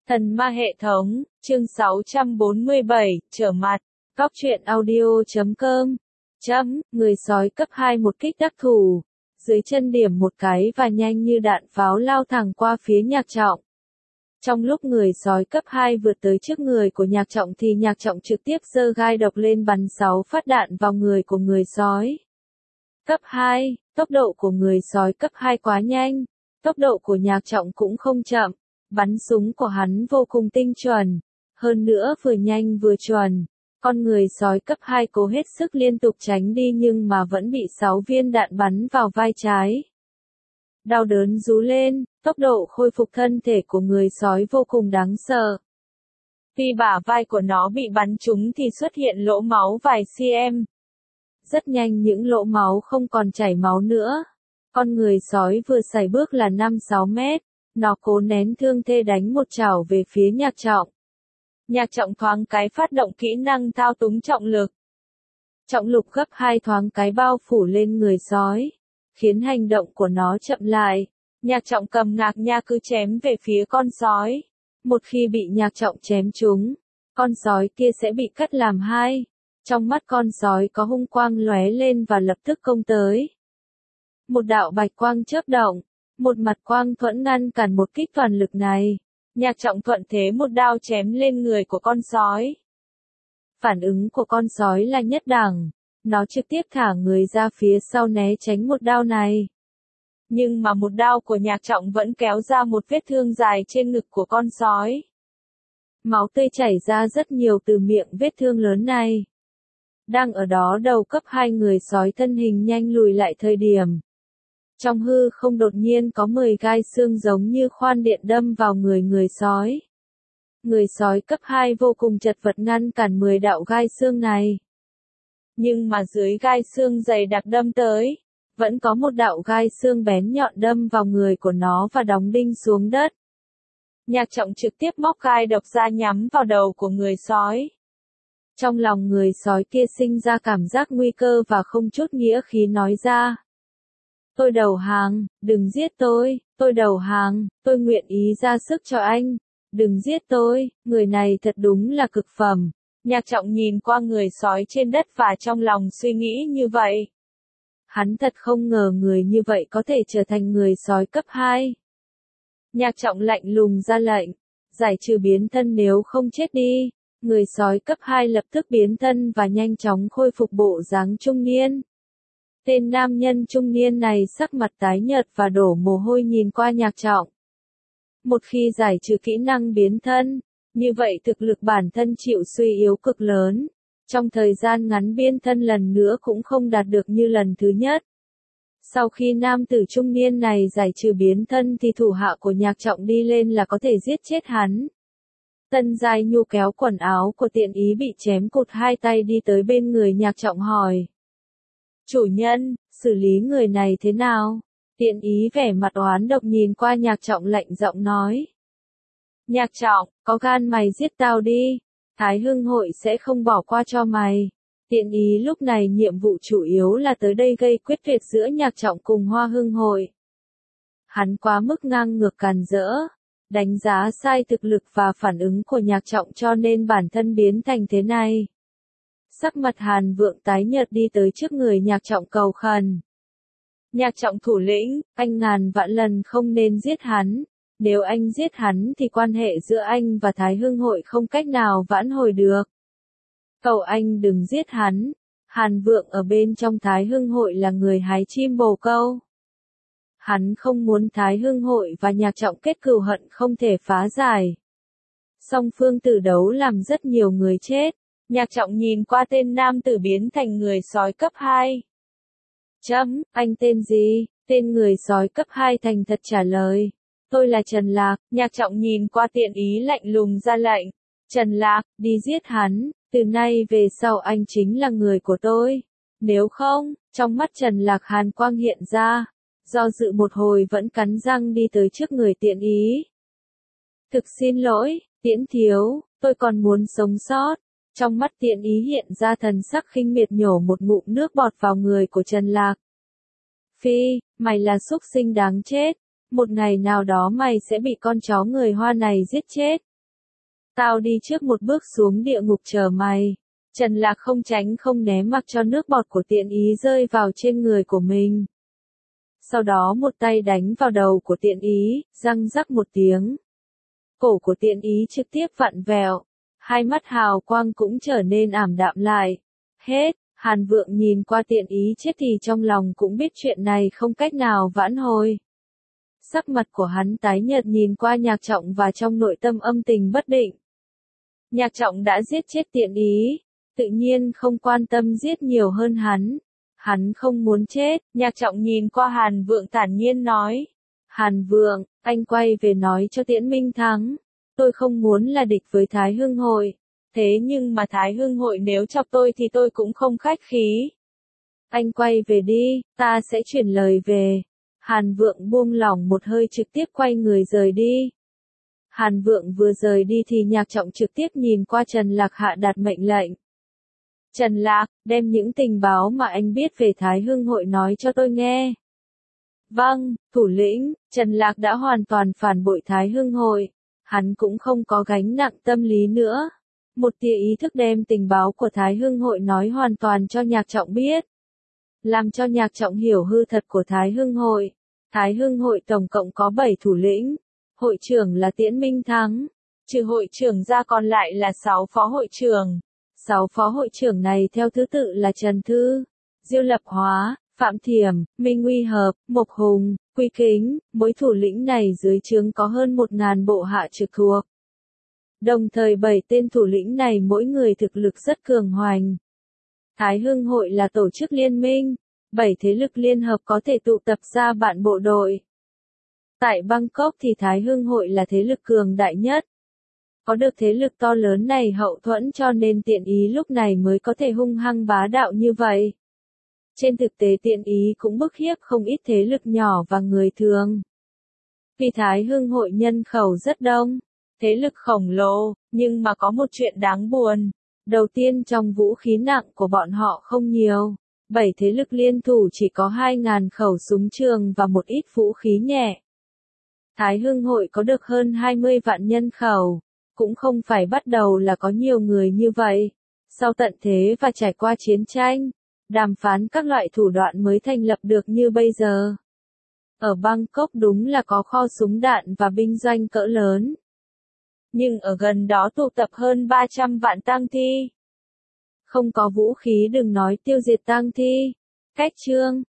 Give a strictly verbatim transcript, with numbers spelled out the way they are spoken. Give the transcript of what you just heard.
Thần ma hệ thống, chương sáu trăm bốn mươi bảy, trở mặt, góc truyện audio chấm com, chấm, người sói cấp hai một kích đắc thủ, dưới chân điểm một cái và nhanh như đạn pháo lao thẳng qua phía Nhạc Trọng. Trong lúc người sói cấp hai vượt tới trước người của Nhạc Trọng thì Nhạc Trọng trực tiếp giơ gai độc lên bắn sáu phát đạn vào người của người sói. Cấp hai, tốc độ của người sói cấp hai quá nhanh, tốc độ của Nhạc Trọng cũng không chậm. Bắn súng của hắn vô cùng tinh chuẩn, hơn nữa vừa nhanh vừa chuẩn. Con người sói cấp hai cố hết sức liên tục tránh đi nhưng mà vẫn bị sáu viên đạn bắn vào vai trái. Đau đớn rú lên, tốc độ khôi phục thân thể của người sói vô cùng đáng sợ. Khi bả vai của nó bị bắn trúng thì xuất hiện lỗ máu vài cm. Rất nhanh những lỗ máu không còn chảy máu nữa. Con người sói vừa sải bước là năm sáu mét. Nó cố nén thương thê đánh một chảo về phía Nhạc Trọng. Nhạc Trọng thoáng cái phát động kỹ năng thao túng trọng lực. Trọng lực gấp hai thoáng cái bao phủ lên người sói, khiến hành động của nó chậm lại. Nhạc Trọng cầm ngạc nha cứ chém về phía con sói. Một khi bị Nhạc Trọng chém trúng, con sói kia sẽ bị cắt làm hai. Trong mắt con sói có hung quang lóe lên và lập tức công tới. Một đạo bạch quang chớp động. Một mặt quang thuẫn ngăn cản một kích toàn lực này. Nhạc Trọng thuận thế một đao chém lên người của con sói. Phản ứng của con sói là nhất đẳng. Nó trực tiếp thả người ra phía sau né tránh một đao này. Nhưng mà một đao của Nhạc Trọng vẫn kéo ra một vết thương dài trên ngực của con sói. Máu tươi chảy ra rất nhiều từ miệng vết thương lớn này. Đang ở đó đầu cấp hai người sói thân hình nhanh lùi lại thời điểm. Trong hư không đột nhiên có mười gai xương giống như khoan điện đâm vào người người sói. Người sói cấp hai vô cùng chật vật ngăn cản mười đạo gai xương này. Nhưng mà dưới gai xương dày đặc đâm tới, vẫn có một đạo gai xương bén nhọn đâm vào người của nó và đóng đinh xuống đất. Nhạc Trọng trực tiếp móc gai độc ra nhắm vào đầu của người sói. Trong lòng người sói kia sinh ra cảm giác nguy cơ và không chút nghĩa khí nói ra. Tôi đầu hàng, đừng giết tôi, tôi đầu hàng, tôi nguyện ý ra sức cho anh, đừng giết tôi, người này thật đúng là cực phẩm. Nhạc Trọng nhìn qua người sói trên đất và trong lòng suy nghĩ như vậy. Hắn thật không ngờ người như vậy có thể trở thành người sói cấp hai. Nhạc Trọng lạnh lùng ra lệnh, giải trừ biến thân nếu không chết đi. Người sói cấp hai lập tức biến thân và nhanh chóng khôi phục bộ dáng trung niên. Tên nam nhân trung niên này sắc mặt tái nhợt và đổ mồ hôi nhìn qua Nhạc Trọng. Một khi giải trừ kỹ năng biến thân, như vậy thực lực bản thân chịu suy yếu cực lớn. Trong thời gian ngắn biến thân lần nữa cũng không đạt được như lần thứ nhất. Sau khi nam tử trung niên này giải trừ biến thân thì thủ hạ của Nhạc Trọng đi lên là có thể giết chết hắn. Tân Giai Nhu kéo quần áo của Tiện Ý bị chém cụt hai tay đi tới bên người Nhạc Trọng hỏi. Chủ nhân, xử lý người này thế nào? Tiện Ý vẻ mặt oán độc nhìn qua Nhạc Trọng lạnh giọng nói. Nhạc Trọng, có gan mày giết tao đi, Thái Hưng hội sẽ không bỏ qua cho mày. Tiện Ý lúc này nhiệm vụ chủ yếu là tới đây gây quyết tuyệt giữa Nhạc Trọng cùng Hoa Hưng hội. Hắn quá mức ngang ngược càn rỡ, đánh giá sai thực lực và phản ứng của Nhạc Trọng cho nên bản thân biến thành thế này. Sắc mặt Hàn Vượng tái nhợt đi tới trước người Nhạc Trọng cầu khẩn. Nhạc Trọng thủ lĩnh, anh ngàn vạn lần không nên giết hắn. Nếu anh giết hắn thì quan hệ giữa anh và Thái Hưng hội không cách nào vãn hồi được. Cầu anh đừng giết hắn. Hàn Vượng ở bên trong Thái Hưng hội là người hái chim bồ câu. Hắn không muốn Thái Hưng hội và Nhạc Trọng kết cừu hận không thể phá giải. Song phương tử đấu làm rất nhiều người chết. Nhạc Trọng nhìn qua tên nam tử biến thành người sói cấp hai. Chấm, anh tên gì? Tên người sói cấp hai thành thật trả lời. Tôi là Trần Lạc. Nhạc Trọng nhìn qua Tiện Ý lạnh lùng ra lệnh. Trần Lạc, đi giết hắn, từ nay về sau anh chính là người của tôi. Nếu không, trong mắt Trần Lạc hàn quang hiện ra. Do dự một hồi vẫn cắn răng đi tới trước người Tiện Ý. Thực xin lỗi, Tiễn thiếu, tôi còn muốn sống sót. Trong mắt Tiện Ý hiện ra thần sắc khinh miệt nhổ một ngụm nước bọt vào người của Trần Lạc. Phi, mày là súc sinh đáng chết. Một ngày nào đó mày sẽ bị con chó người Hoa này giết chết. Tao đi trước một bước xuống địa ngục chờ mày. Trần Lạc không tránh không né mặc cho nước bọt của Tiện Ý rơi vào trên người của mình. Sau đó một tay đánh vào đầu của Tiện Ý, răng rắc một tiếng. Cổ của Tiện Ý trực tiếp vặn vẹo, hai mắt hào quang cũng trở nên ảm đạm lại. Hết, Hàn Vượng nhìn qua Tiện Ý chết thì trong lòng cũng biết chuyện này không cách nào vãn hồi. Sắc mặt của hắn tái nhợt nhìn qua Nhạc Trọng và trong nội tâm âm tình bất định. Nhạc Trọng đã giết chết Tiện Ý, tự nhiên không quan tâm giết nhiều hơn hắn. Hắn không muốn chết, Nhạc Trọng nhìn qua Hàn Vượng thản nhiên nói. Hàn Vượng, anh quay về nói cho Tiễn Minh Thắng. Tôi không muốn là địch với Thái Hưng Hội. Thế nhưng mà Thái Hưng Hội nếu chọc tôi thì tôi cũng không khách khí. Anh quay về đi, ta sẽ chuyển lời về. Hàn Vượng buông lỏng một hơi trực tiếp quay người rời đi. Hàn Vượng vừa rời đi thì Nhạc Trọng trực tiếp nhìn qua Trần Lạc hạ đạt mệnh lệnh. Trần Lạc, đem những tình báo mà anh biết về Thái Hưng Hội nói cho tôi nghe. Vâng, thủ lĩnh, Trần Lạc đã hoàn toàn phản bội Thái Hưng Hội. Hắn cũng không có gánh nặng tâm lý nữa. Một tia ý thức đem tình báo của Thái Hưng Hội nói hoàn toàn cho Nhạc Trọng biết. Làm cho Nhạc Trọng hiểu hư thật của Thái Hưng Hội. Thái Hưng Hội tổng cộng có bảy thủ lĩnh. Hội trưởng là Tiễn Minh Thắng. Trừ hội trưởng ra còn lại là sáu phó hội trưởng. Sáu phó hội trưởng này theo thứ tự là Trần Thư, Diêu Lập Hóa, Phạm Thiểm, Minh Uy Hợp, Mộc Hùng, Quy Kính. Mỗi thủ lĩnh này dưới trướng có hơn một ngàn bộ hạ trực thuộc. Đồng thời bảy tên thủ lĩnh này mỗi người thực lực rất cường hoành. Thái Hưng Hội là tổ chức liên minh, bảy thế lực liên hợp có thể tụ tập ra bạn bộ đội. Tại Bangkok thì Thái Hưng Hội là thế lực cường đại nhất. Có được thế lực to lớn này hậu thuẫn cho nên Tiện Ý lúc này mới có thể hung hăng bá đạo như vậy. Trên thực tế Tiện Ý cũng bức hiếp không ít thế lực nhỏ và người thường. Vì Thái Hưng Hội nhân khẩu rất đông, thế lực khổng lồ, nhưng mà có một chuyện đáng buồn. Đầu tiên trong vũ khí nặng của bọn họ không nhiều. Bảy thế lực liên thủ chỉ có hai nghìn khẩu súng trường và một ít vũ khí nhẹ. Thái Hưng Hội có được hơn hai mươi vạn nhân khẩu. Cũng không phải bắt đầu là có nhiều người như vậy. Sau tận thế và trải qua chiến tranh, đàm phán các loại thủ đoạn mới thành lập được như bây giờ. Ở Bangkok đúng là có kho súng đạn và binh doanh cỡ lớn. Nhưng ở gần đó tụ tập hơn ba trăm vạn tang thi. Không có vũ khí đừng nói tiêu diệt tang thi. Cách chương